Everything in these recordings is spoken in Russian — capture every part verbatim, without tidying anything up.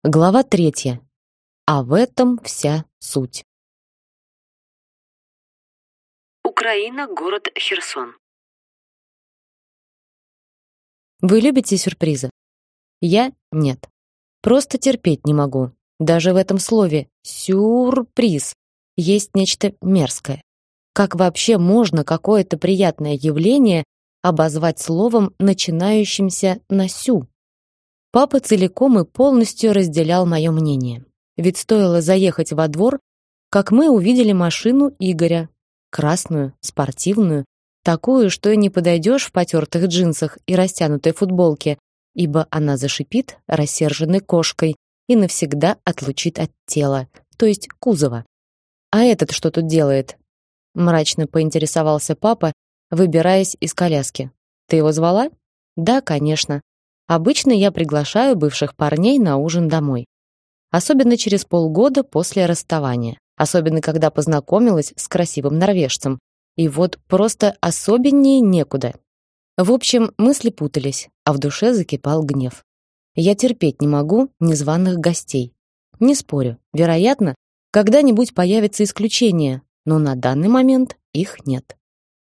Глава третья. А в этом вся суть. Украина, город Херсон. Вы любите сюрпризы? Я нет. Просто терпеть не могу. Даже в этом слове сюрприз есть нечто мерзкое. Как вообще можно какое-то приятное явление обозвать словом, начинающимся на сю? Папа целиком и полностью разделял мое мнение. Ведь стоило заехать во двор, как мы увидели машину Игоря, красную, спортивную, такую, что и не подойдешь в потертых джинсах и растянутой футболке, ибо она зашипит рассерженной кошкой и навсегда отлучит от тела, то есть кузова. А этот что тут делает? Мрачно поинтересовался папа, выбираясь из коляски. Ты его звала? Да, конечно. Обычно я приглашаю бывших парней на ужин домой. Особенно через полгода после расставания. Особенно когда познакомилась с красивым норвежцем. И вот просто особеннее некуда. В общем, мысли путались, а в душе закипал гнев. Я терпеть не могу незваных гостей. Не спорю, вероятно, когда-нибудь появится исключение, но на данный момент их нет.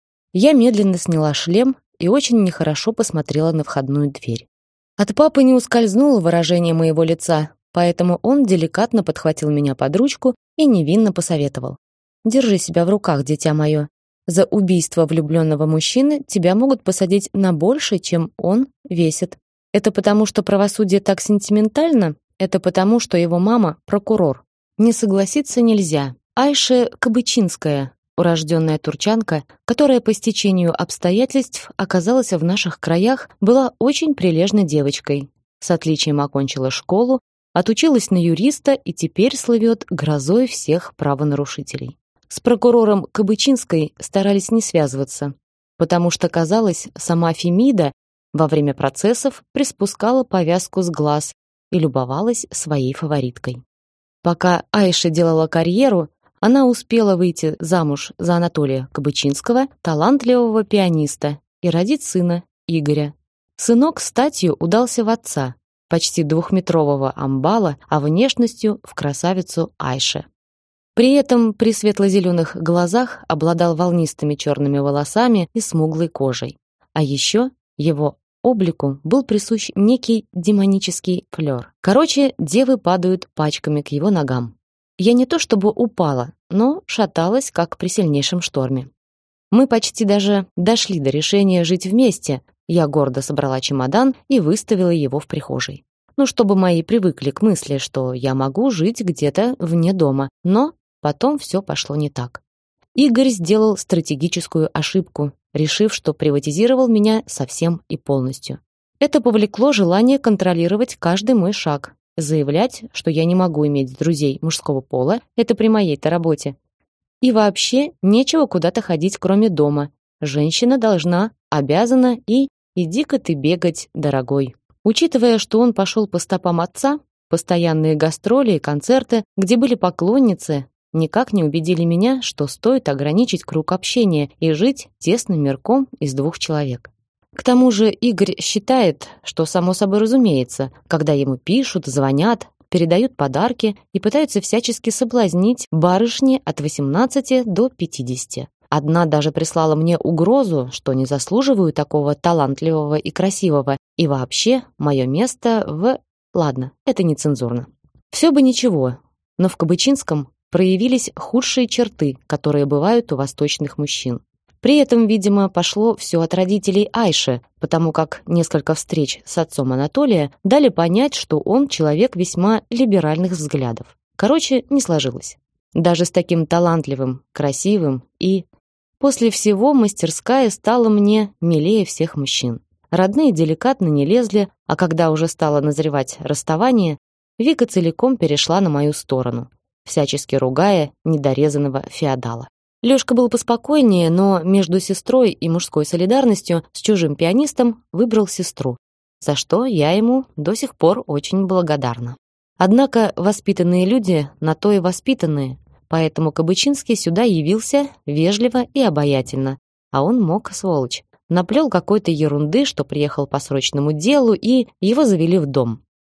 Я медленно сняла шлем и очень нехорошо посмотрела на входную дверь. От папы не ускользнуло выражение моего лица, поэтому он деликатно подхватил меня под ручку и невинно посоветовал: "Держи себя в руках, дитя мое. За убийство влюбленного мужчины тебя могут посадить на больше, чем он весит. Это потому, что правосудие так сентиментально? Это потому, что его мама прокурор. Не согласиться нельзя. Айше Кабычинская, урожденная турчанка, которая по стечению обстоятельств оказалась в наших краях, была очень прилежной девочкой. С отличием окончила школу, отучилась на юриста и теперь слывет грозой всех правонарушителей. С прокурором Кабычинской старались не связываться, потому что, казалось, сама Фемида во время процессов приспускала повязку с глаз и любовалась своей фавориткой. Пока Айша делала карьеру, она успела выйти замуж за Анатолия Кабычинского, талантливого пианиста, и родить сына, Игоря. Сынок статью удался в отца, почти двухметрового амбала, а внешностью в красавицу Айше. При этом при светло-зеленых глазах обладал волнистыми черными волосами и смуглой кожей. А еще его облику был присущ некий демонический флер. Короче, девы падают пачками к его ногам. Я не то чтобы упала, но шаталась, как при сильнейшем шторме. Мы почти даже дошли до решения жить вместе. Я гордо собрала чемодан и выставила его в прихожей. Ну, чтобы мои привыкли к мысли, что я могу жить где-то вне дома. Но потом все пошло не так. Игорь сделал стратегическую ошибку, решив, что приватизировал меня совсем и полностью. Это повлекло желание контролировать каждый мой шаг. Заявлять, что я не могу иметь друзей мужского пола, это при моей-то работе. И вообще нечего куда-то ходить, кроме дома. Женщина должна, обязана и иди-ка ты бегать, дорогой. Учитывая, что он пошел по стопам отца, постоянные гастроли и концерты, где были поклонницы, никак не убедили меня, что стоит ограничить круг общения и жить тесным мирком из двух человек. К тому же Игорь считает, что само собой разумеется, когда ему пишут, звонят, передают подарки и пытаются всячески соблазнить барышни от восемнадцати до пятидесяти. Одна даже прислала мне угрозу, что не заслуживаю такого талантливого и красивого, и вообще мое место в... Ладно, это нецензурно. Все бы ничего, но в Кабычинском проявились худшие черты, которые бывают у восточных мужчин. При этом, видимо, пошло все от родителей Айши, потому как несколько встреч с отцом Анатолия дали понять, что он человек весьма либеральных взглядов. Короче, не сложилось. Даже с таким талантливым, красивым и... После всего мастерская стала мне милее всех мужчин. Родные деликатно не лезли, а когда уже стало назревать расставание, Вика целиком перешла на мою сторону, всячески ругая недорезанного феодала. Лёшка был поспокойнее, но между сестрой и мужской солидарностью с чужим пианистом выбрал сестру, за что я ему до сих пор очень благодарна. Однако воспитанные люди на то и воспитанные, поэтому Кабычинский сюда явился вежливо и обаятельно, а он мог, сволочь, наплел какой-то ерунды, что приехал по срочному делу, и его завели в дом.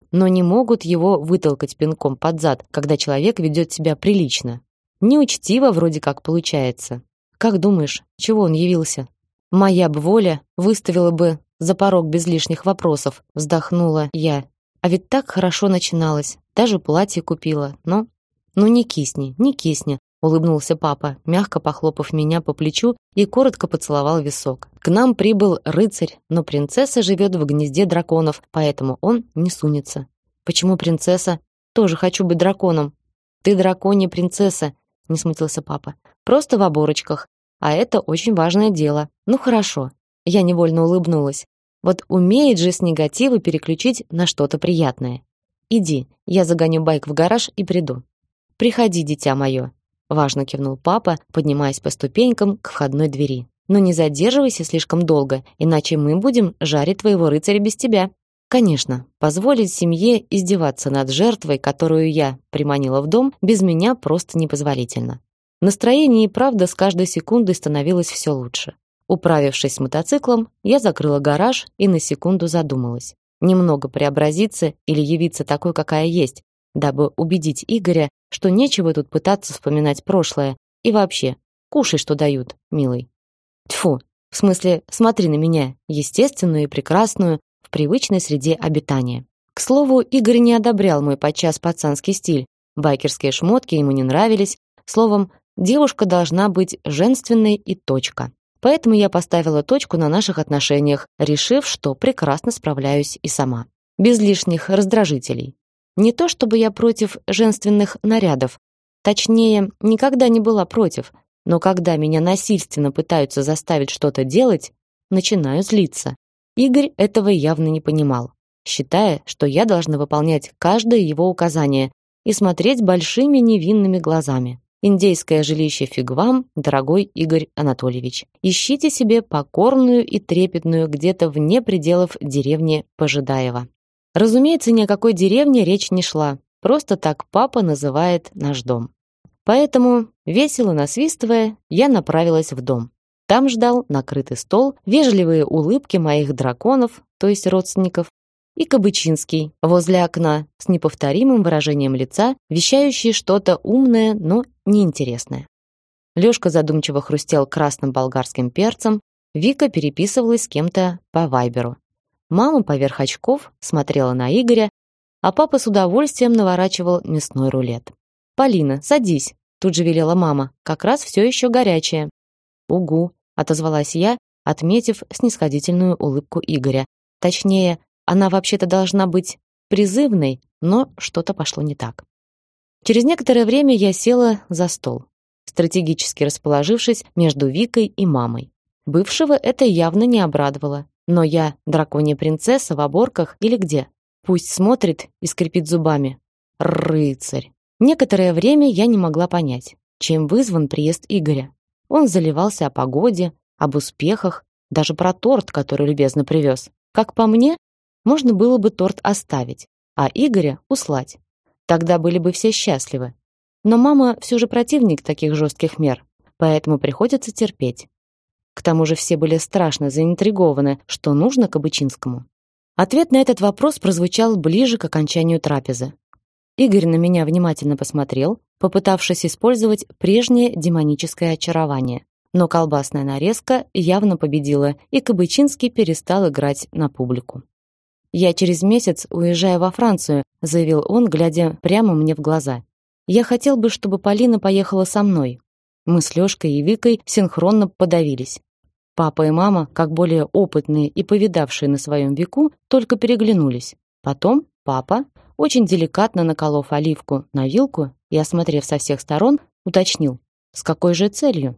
но не могут его вытолкать пинком под зад, когда человек ведет себя прилично. Неучтиво вроде как получается. Как думаешь, чего он явился? Моя б воля выставила бы за порог без лишних вопросов, вздохнула я. А ведь так хорошо начиналось. Даже платье купила. Но ну не кисни, не кисни, улыбнулся папа, мягко похлопав меня по плечу и коротко поцеловал висок. К нам прибыл рыцарь, но принцесса живет в гнезде драконов, поэтому он не сунется. Почему принцесса? Тоже хочу быть драконом. Ты драконья принцесса, не смутился папа. Просто в оборочках. А это очень важное дело. Ну хорошо. Я невольно улыбнулась. Вот умеет же с негатива переключить на что-то приятное. Иди, я загоню байк в гараж и приду. Приходи, дитя мое. Важно кивнул папа, поднимаясь по ступенькам к входной двери. Но не задерживайся слишком долго, иначе мы будем жарить твоего рыцаря без тебя. Конечно, позволить семье издеваться над жертвой, которую я приманила в дом, без меня просто непозволительно. Настроение и правда с каждой секундой становилось все лучше. Управившись с мотоциклом, я закрыла гараж и на секунду задумалась. Немного преобразиться или явиться такой, какая есть, дабы убедить Игоря, что нечего тут пытаться вспоминать прошлое. И вообще, кушай, что дают, милый. Тьфу, в смысле, смотри на меня, естественную и прекрасную, в привычной среде обитания. К слову, Игорь не одобрял мой подчас пацанский стиль. Байкерские шмотки ему не нравились. Словом, девушка должна быть женственной и точка. Поэтому я поставила точку на наших отношениях, решив, что прекрасно справляюсь и сама. Без лишних раздражителей. Не то чтобы я против женственных нарядов. Точнее, никогда не была против. Но когда меня насильственно пытаются заставить что-то делать, начинаю злиться. Игорь этого явно не понимал, считая, что я должна выполнять каждое его указание и смотреть большими невинными глазами. Индейское жилище фиг вам, дорогой Игорь Анатольевич. Ищите себе покорную и трепетную где-то вне пределов деревни Пожидаево. Разумеется, ни о какой деревне речь не шла. Просто так папа называет наш дом. Поэтому, весело насвистывая, я направилась в дом. Там ждал накрытый стол, вежливые улыбки моих драконов, то есть родственников, и Кабычинский возле окна с неповторимым выражением лица, вещающий что-то умное, но неинтересное. Лёшка задумчиво хрустел красным болгарским перцем, Вика переписывалась с кем-то по вайберу. Мама поверх очков смотрела на Игоря, а папа с удовольствием наворачивал мясной рулет. «Полина, садись», — тут же велела мама, «как раз все еще горячее». «Угу», — отозвалась я, отметив снисходительную улыбку Игоря. Точнее, она вообще-то должна быть призывной, но что-то пошло не так. Через некоторое время я села за стол, стратегически расположившись между Викой и мамой. Бывшего это явно не обрадовало. Но я драконья принцесса в оборках или где? Пусть смотрит и скрипит зубами. Рыцарь. Некоторое время я не могла понять, чем вызван приезд Игоря. Он заливался о погоде, об успехах, даже про торт, который любезно привез. Как по мне, можно было бы торт оставить, а Игоря услать. Тогда были бы все счастливы. Но мама все же противник таких жестких мер, поэтому приходится терпеть. К тому же все были страшно заинтригованы, что нужно Кабычинскому. Ответ на этот вопрос прозвучал ближе к окончанию трапезы. Игорь на меня внимательно посмотрел, попытавшись использовать прежнее демоническое очарование. Но колбасная нарезка явно победила, и Кабычинский перестал играть на публику. «Я через месяц уезжаю во Францию», — заявил он, глядя прямо мне в глаза. «Я хотел бы, чтобы Полина поехала со мной». Мы с Лёшкой и Викой синхронно подавились. Папа и мама, как более опытные и повидавшие на своем веку, только переглянулись. Потом папа, очень деликатно наколов оливку на вилку и осмотрев со всех сторон, уточнил: «С какой же целью?»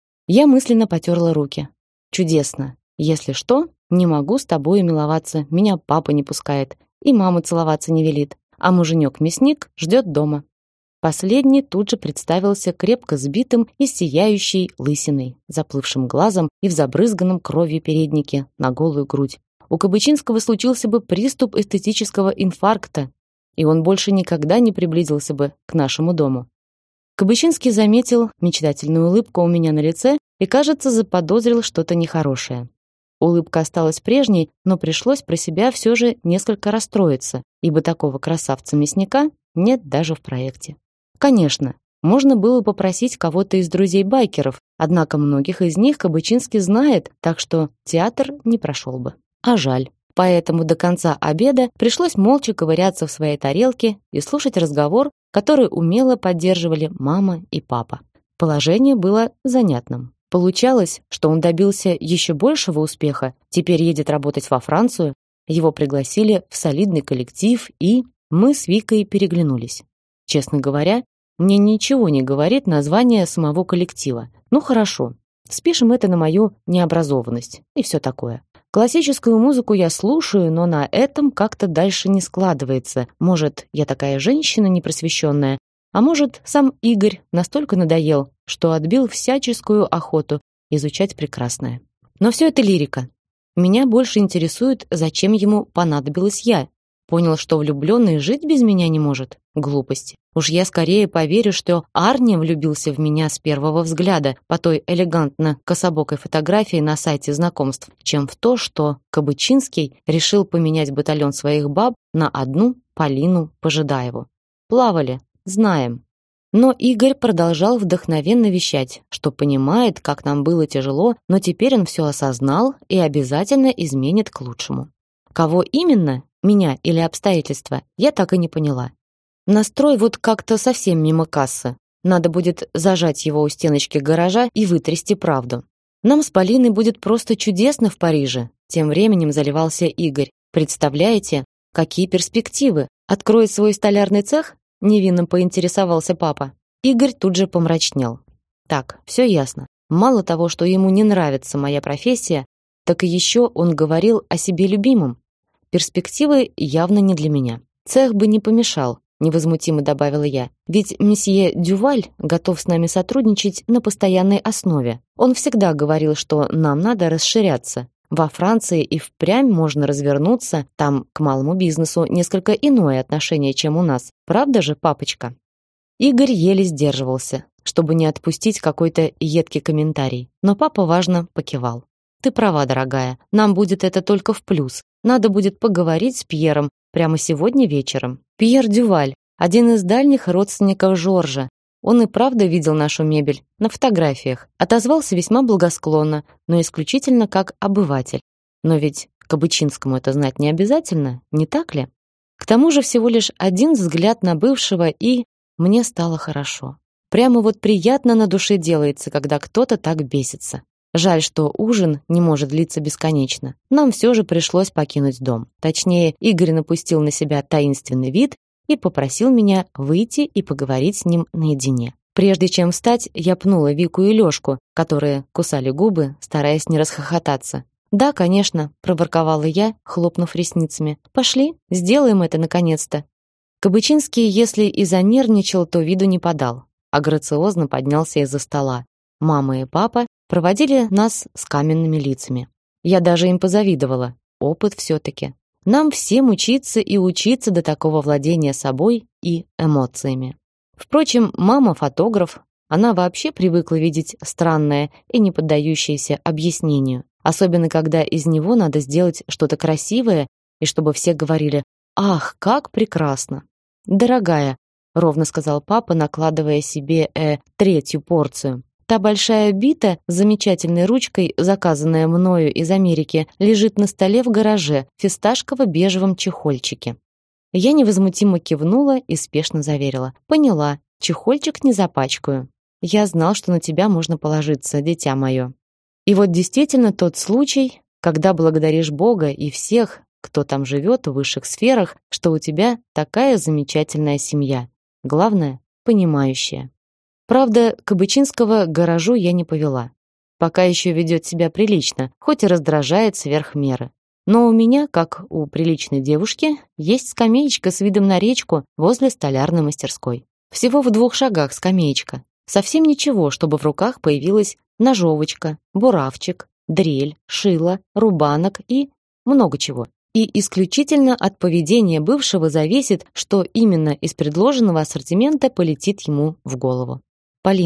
Я мысленно потерла руки. «Чудесно. Если что, не могу с тобой миловаться, меня папа не пускает, и мама целоваться не велит, а муженек-мясник ждет дома». Последний тут же представился крепко сбитым и сияющей лысиной, заплывшим глазом и в забрызганном кровью переднике на голую грудь. У Кабычинского случился бы приступ эстетического инфаркта, и он больше никогда не приблизился бы к нашему дому. Кабычинский заметил мечтательную улыбку у меня на лице и, кажется, заподозрил что-то нехорошее. Улыбка осталась прежней, но пришлось про себя все же несколько расстроиться, ибо такого красавца-мясника нет даже в проекте. Конечно, можно было попросить кого-то из друзей-байкеров, однако многих из них Кабачинский знает, так что театр не прошел бы. А жаль. Поэтому до конца обеда пришлось молча ковыряться в своей тарелке и слушать разговор, который умело поддерживали мама и папа. Положение было занятным. Получалось, что он добился еще большего успеха, теперь едет работать во Францию, его пригласили в солидный коллектив, и мы с Викой переглянулись. Честно говоря, мне ничего не говорит название самого коллектива. Ну хорошо, спишем это на мою необразованность и все такое. Классическую музыку я слушаю, но на этом как-то дальше не складывается. Может, я такая женщина непросвещенная, а может, сам Игорь настолько надоел, что отбил всяческую охоту изучать прекрасное. Но все это лирика. Меня больше интересует, зачем ему понадобилась я. Понял, что влюбленный жить без меня не может? Глупости. Уж я скорее поверю, что Арни влюбился в меня с первого взгляда по той элегантно кособокой фотографии на сайте знакомств, чем в то, что Кабачинский решил поменять батальон своих баб на одну Полину Пожидаеву. Плавали, знаем. Но Игорь продолжал вдохновенно вещать, что понимает, как нам было тяжело, но теперь он все осознал и обязательно изменит к лучшему. Кого именно, меня или обстоятельства, я так и не поняла. Настрой вот как-то совсем мимо кассы. Надо будет зажать его у стеночки гаража и вытрясти правду. Нам с Полиной будет просто чудесно в Париже. Тем временем заливался Игорь. Представляете, какие перспективы? Откроет свой столярный цех? Невинно поинтересовался папа. Игорь тут же помрачнел. Так, все ясно. Мало того, что ему не нравится моя профессия, так и еще он говорил о себе любимом. Перспективы явно не для меня. Цех бы не помешал, невозмутимо добавила я. Ведь месье Дюваль готов с нами сотрудничать на постоянной основе. Он всегда говорил, что нам надо расширяться. Во Франции и впрямь можно развернуться, там к малому бизнесу несколько иное отношение, чем у нас. Правда же, папочка? Игорь еле сдерживался, чтобы не отпустить какой-то едкий комментарий, но папа важно покивал. Ты права, дорогая, нам будет это только в плюс. Надо будет поговорить с Пьером прямо сегодня вечером. Пьер Дюваль, один из дальних родственников Жоржа. Он и правда видел нашу мебель на фотографиях. Отозвался весьма благосклонно, но исключительно как обыватель. Но ведь Кабачинскому это знать не обязательно, не так ли? К тому же всего лишь один взгляд на бывшего, и мне стало хорошо. Прямо вот приятно на душе делается, когда кто-то так бесится. Жаль, что ужин не может длиться бесконечно. Нам все же пришлось покинуть дом. Точнее, Игорь напустил на себя таинственный вид и попросил меня выйти и поговорить с ним наедине. Прежде чем встать, я пнула Вику и Лёшку, которые кусали губы, стараясь не расхохотаться. «Да, конечно», — проворковала я, хлопнув ресницами. «Пошли, сделаем это наконец-то». Кабачинский, если и занервничал, то виду не подал, а грациозно поднялся из-за стола. Мама и папа проводили нас с каменными лицами. Я даже им позавидовала. Опыт все-таки. Нам всем учиться и учиться до такого владения собой и эмоциями. Впрочем, мама фотограф, она вообще привыкла видеть странное и не поддающееся объяснению, особенно когда из него надо сделать что-то красивое, и чтобы все говорили: «Ах, как прекрасно!» «Дорогая», — ровно сказал папа, накладывая себе э, третью порцию, «та большая бита с замечательной ручкой, заказанная мною из Америки, лежит на столе в гараже в фисташково-бежевом чехольчике». Я невозмутимо кивнула и спешно заверила: «Поняла, чехольчик не запачкаю. Я знал, что на тебя можно положиться, дитя мое». И вот действительно тот случай, когда благодаришь Бога и всех, кто там живет в высших сферах, что у тебя такая замечательная семья. Главное, понимающая. Правда, Кабачинского к гаражу я не повела. Пока еще ведет себя прилично, хоть и раздражает сверх меры. Но у меня, как у приличной девушки, есть скамеечка с видом на речку возле столярной мастерской. Всего в двух шагах скамеечка. Совсем ничего, чтобы в руках появилась ножовочка, буравчик, дрель, шило, рубанок и много чего. И исключительно от поведения бывшего зависит, что именно из предложенного ассортимента полетит ему в голову. «Полина,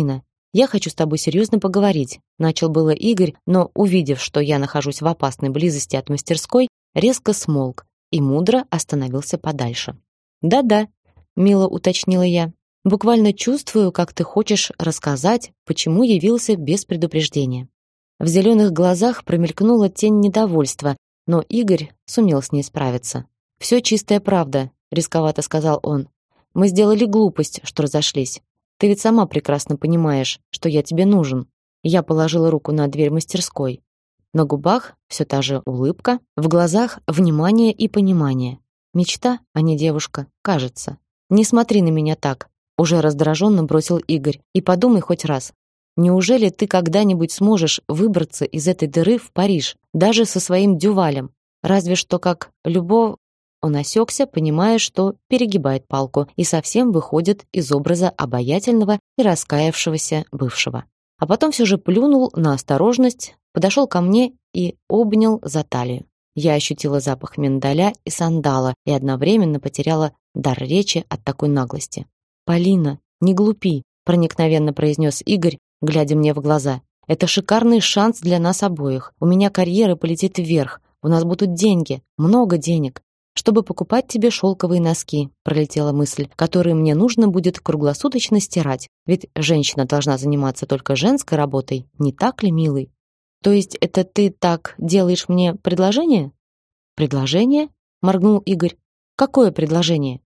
Я хочу с тобой серьезно поговорить, начал было Игорь, но увидев, что я нахожусь в опасной близости от мастерской, резко смолк и мудро остановился подальше. Да-да, мило уточнила я. Буквально чувствую, как ты хочешь рассказать, почему явился без предупреждения. В зеленых глазах промелькнула тень недовольства, но Игорь сумел с ней справиться. Все чистая правда, рисковато сказал он. Мы сделали глупость, что разошлись. Ты ведь сама прекрасно понимаешь, что я тебе нужен. Я положила руку на дверь мастерской. На губах все та же улыбка, в глазах внимание и понимание. Мечта, а не девушка, кажется. Не смотри на меня так, уже раздраженно бросил Игорь. И подумай хоть раз. Неужели ты когда-нибудь сможешь выбраться из этой дыры в Париж, даже со своим дювалем? Разве что как любовь. Он осекся, понимая, что перегибает палку и совсем выходит из образа обаятельного и раскаявшегося бывшего. А потом все же плюнул на осторожность, подошел ко мне и обнял за талию. Я ощутила запах миндаля и сандала и одновременно потеряла дар речи от такой наглости. «Полина, не глупи», — проникновенно произнес Игорь, глядя мне в глаза. «Это шикарный шанс для нас обоих. У меня карьера полетит вверх, у нас будут деньги, много денег. Чтобы покупать тебе шелковые носки», пролетела мысль, «которые мне нужно будет круглосуточно стирать, ведь женщина должна заниматься только женской работой, не так ли, милый? То есть это ты так делаешь мне предложение? Предложение? Моргнул Игорь. Какое предложение?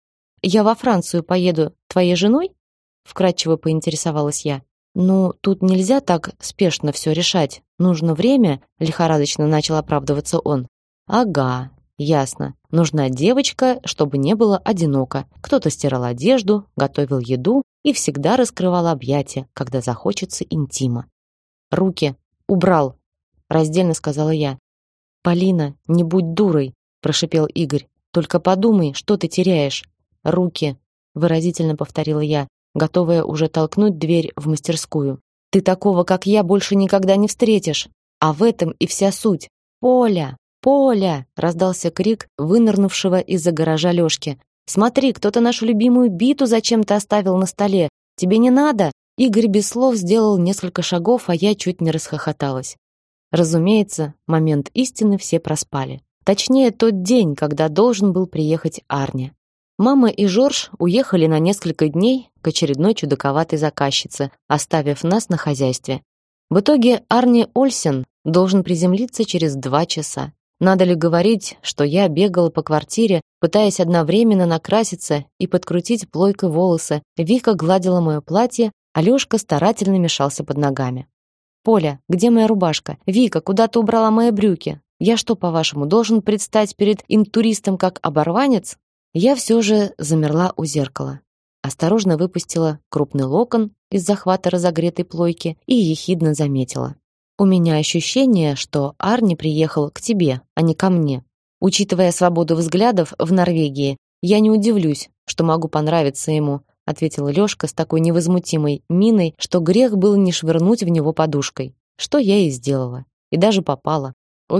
Я во Францию поеду твоей женой? Вкратчиво поинтересовалась я. Ну, тут нельзя так спешно все решать. Нужно время, лихорадочно начал оправдываться он. Ага, ясно. Нужна девочка, чтобы не было одиноко. Кто-то стирал одежду, готовил еду и всегда раскрывал объятия, когда захочется интима. Руки убрал, раздельно сказала я. Полина, не будь дурой, прошипел Игорь. Только подумай, что ты теряешь. Руки, выразительно повторила я, готовая уже толкнуть дверь в мастерскую. Ты такого, как я, больше никогда не встретишь. А в этом и вся суть. Поля, Поля, раздался крик вынырнувшего из-за гаража Лёшки. Смотри, кто-то нашу любимую биту зачем-то оставил на столе. Тебе не надо? Игорь без слов сделал несколько шагов, а я чуть не расхохоталась. Разумеется, момент истины все проспали. Точнее, тот день, когда должен был приехать Арни. Мама и Жорж уехали на несколько дней к очередной чудаковатой заказчице, оставив нас на хозяйстве. В итоге Арни Ольсен должен приземлиться через два часа. Надо ли говорить, что я бегала по квартире, пытаясь одновременно накраситься и подкрутить плойкой волосы. Вика гладила мое платье, а Лёшка старательно мешался под ногами. «Поля, где моя рубашка? Вика, куда ты убрала мои брюки? Я что, по-вашему, должен предстать перед интуристом как оборванец?» Я все же замерла у зеркала. Осторожно выпустила крупный локон из захвата разогретой плойки и ехидно заметила. «У меня ощущение, что Арни приехал к тебе, а не ко мне. Учитывая свободу взглядов в Норвегии, я не удивлюсь, что могу понравиться ему», ответил Лёшка с такой невозмутимой миной, что грех было не швырнуть в него подушкой. Что я и сделала. И даже попала.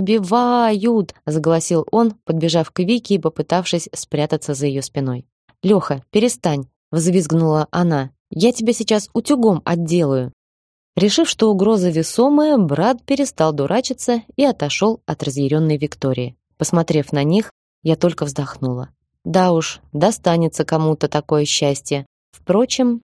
«Убивают!» — заголосил он, подбежав к Вике и попытавшись спрятаться за ее спиной. «Лёха, перестань!» — взвизгнула она. «Я тебя сейчас утюгом отделаю!» Решив, что угроза весомая, брат перестал дурачиться и отошел от разъяренной Виктории. Посмотрев на них, я только вздохнула. Да уж, достанется кому-то такое счастье. Впрочем,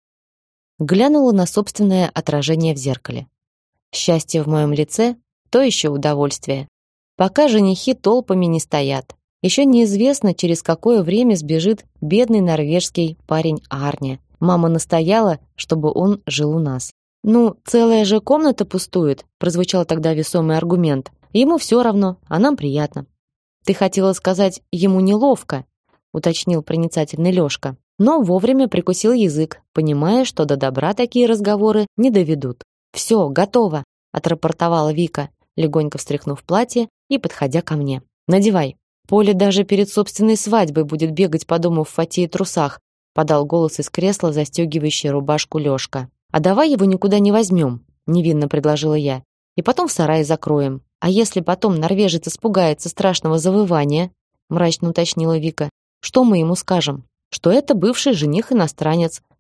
глянула на собственное отражение в зеркале. Счастье в моем лице — то еще удовольствие. Пока женихи толпами не стоят. Еще неизвестно, через какое время сбежит бедный норвежский парень Арни. Мама настояла, чтобы он жил у нас. «Ну, целая же комната пустует», — прозвучал тогда весомый аргумент. «Ему все равно, а нам приятно». «Ты хотела сказать, ему неловко», — уточнил проницательный Лёшка. Но вовремя прикусил язык, понимая, что до добра такие разговоры не доведут. «Все, готово», — отрапортовала Вика, легонько встряхнув платье и подходя ко мне. «Надевай. Поля даже перед собственной свадьбой будет бегать по дому в фате и трусах», подал голос из кресла, застегивающий рубашку Лёшка. «А давай его никуда не возьмем», невинно предложила я. «И потом в сарае закроем. А если потом норвежец испугается страшного завывания?» мрачно уточнила Вика. «Что мы ему скажем? Что это бывший жених-иностранец,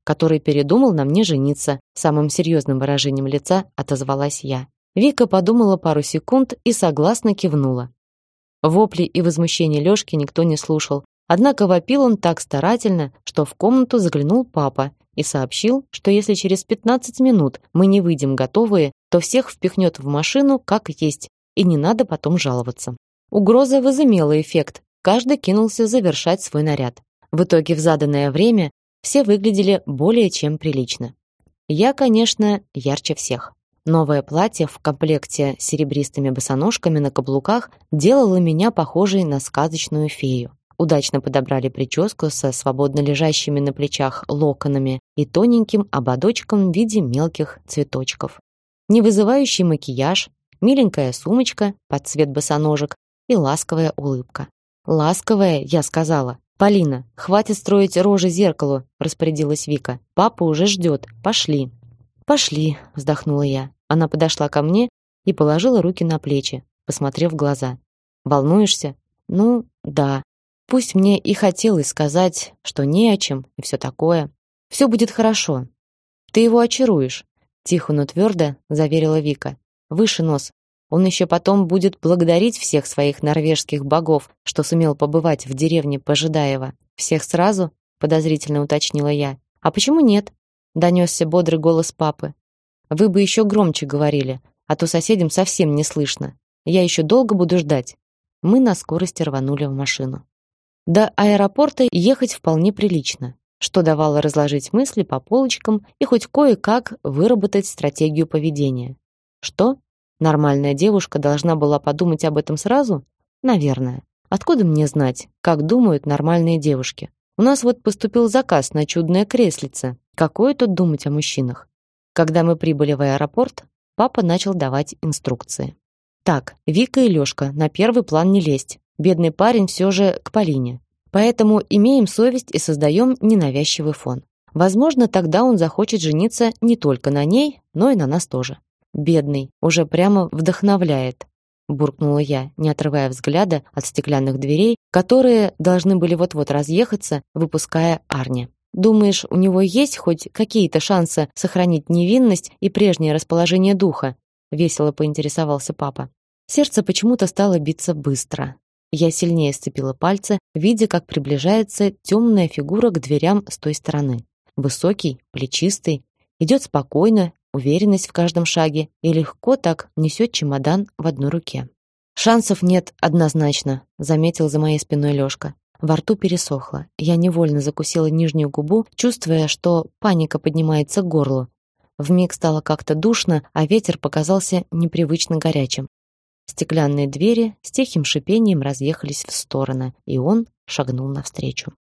который передумал на мне жениться, самым серьезным выражением лица отозвалась я. Вика подумала пару секунд и согласно кивнула. Вопли и возмущения Лёшки никто не слушал. Однако вопил он так старательно, что в комнату заглянул папа и сообщил, что если через пятнадцать минут мы не выйдем готовые, то всех впихнет в машину как есть, и не надо потом жаловаться. Угроза возымела эффект. Каждый кинулся завершать свой наряд. В итоге в заданное время все выглядели более чем прилично. Я, конечно, ярче всех. Новое платье в комплекте с серебристыми босоножками на каблуках делало меня похожей на сказочную фею. Удачно подобрали прическу со свободно лежащими на плечах локонами и тоненьким ободочком в виде мелких цветочков. Не вызывающий макияж, миленькая сумочка под цвет босоножек и ласковая улыбка. Ласковая, я сказала. Полина, хватит строить рожи зеркалу, распорядилась Вика. Папа уже ждет. Пошли. Пошли, вздохнула я. Она подошла ко мне и положила руки на плечи, посмотрев в глаза. Волнуешься? Ну, да. Пусть мне и хотелось сказать, что не о чем и все такое. Все будет хорошо. Ты его очаруешь, тихо, но твердо заверила Вика. Выше нос. Он еще потом будет благодарить всех своих норвежских богов, что сумел побывать в деревне Пожидаево. Всех сразу? Подозрительно уточнила я. А почему нет? Донесся бодрый голос папы. Вы бы еще громче говорили, а то соседям совсем не слышно. Я еще долго буду ждать. Мы на скорости рванули в машину. До аэропорта ехать вполне прилично, что давало разложить мысли по полочкам и хоть кое-как выработать стратегию поведения. Что? Нормальная девушка должна была подумать об этом сразу? Наверное. Откуда мне знать, как думают нормальные девушки? У нас вот поступил заказ на чудное креслице. Какое тут думать о мужчинах? Когда мы прибыли в аэропорт, папа начал давать инструкции. Так, Вика и Лёшка, на первый план не лезть. Бедный парень все же к Полине. Поэтому имеем совесть и создаем ненавязчивый фон. Возможно, тогда он захочет жениться не только на ней, но и на нас тоже. Бедный, уже прямо вдохновляет, буркнула я, не отрывая взгляда от стеклянных дверей, которые должны были вот-вот разъехаться, выпуская Арни. Думаешь, у него есть хоть какие-то шансы сохранить невинность и прежнее расположение духа? Весело поинтересовался папа. Сердце почему-то стало биться быстро. Я сильнее сцепила пальцы, видя, как приближается темная фигура к дверям с той стороны. Высокий, плечистый, идет спокойно, уверенность в каждом шаге и легко так несет чемодан в одной руке. Шансов нет однозначно, заметил за моей спиной Лёшка. Во рту пересохло. Я невольно закусила нижнюю губу, чувствуя, что паника поднимается к горлу. Вмиг стало как-то душно, а ветер показался непривычно горячим. Стеклянные двери с тихим шипением разъехались в стороны, и он шагнул навстречу.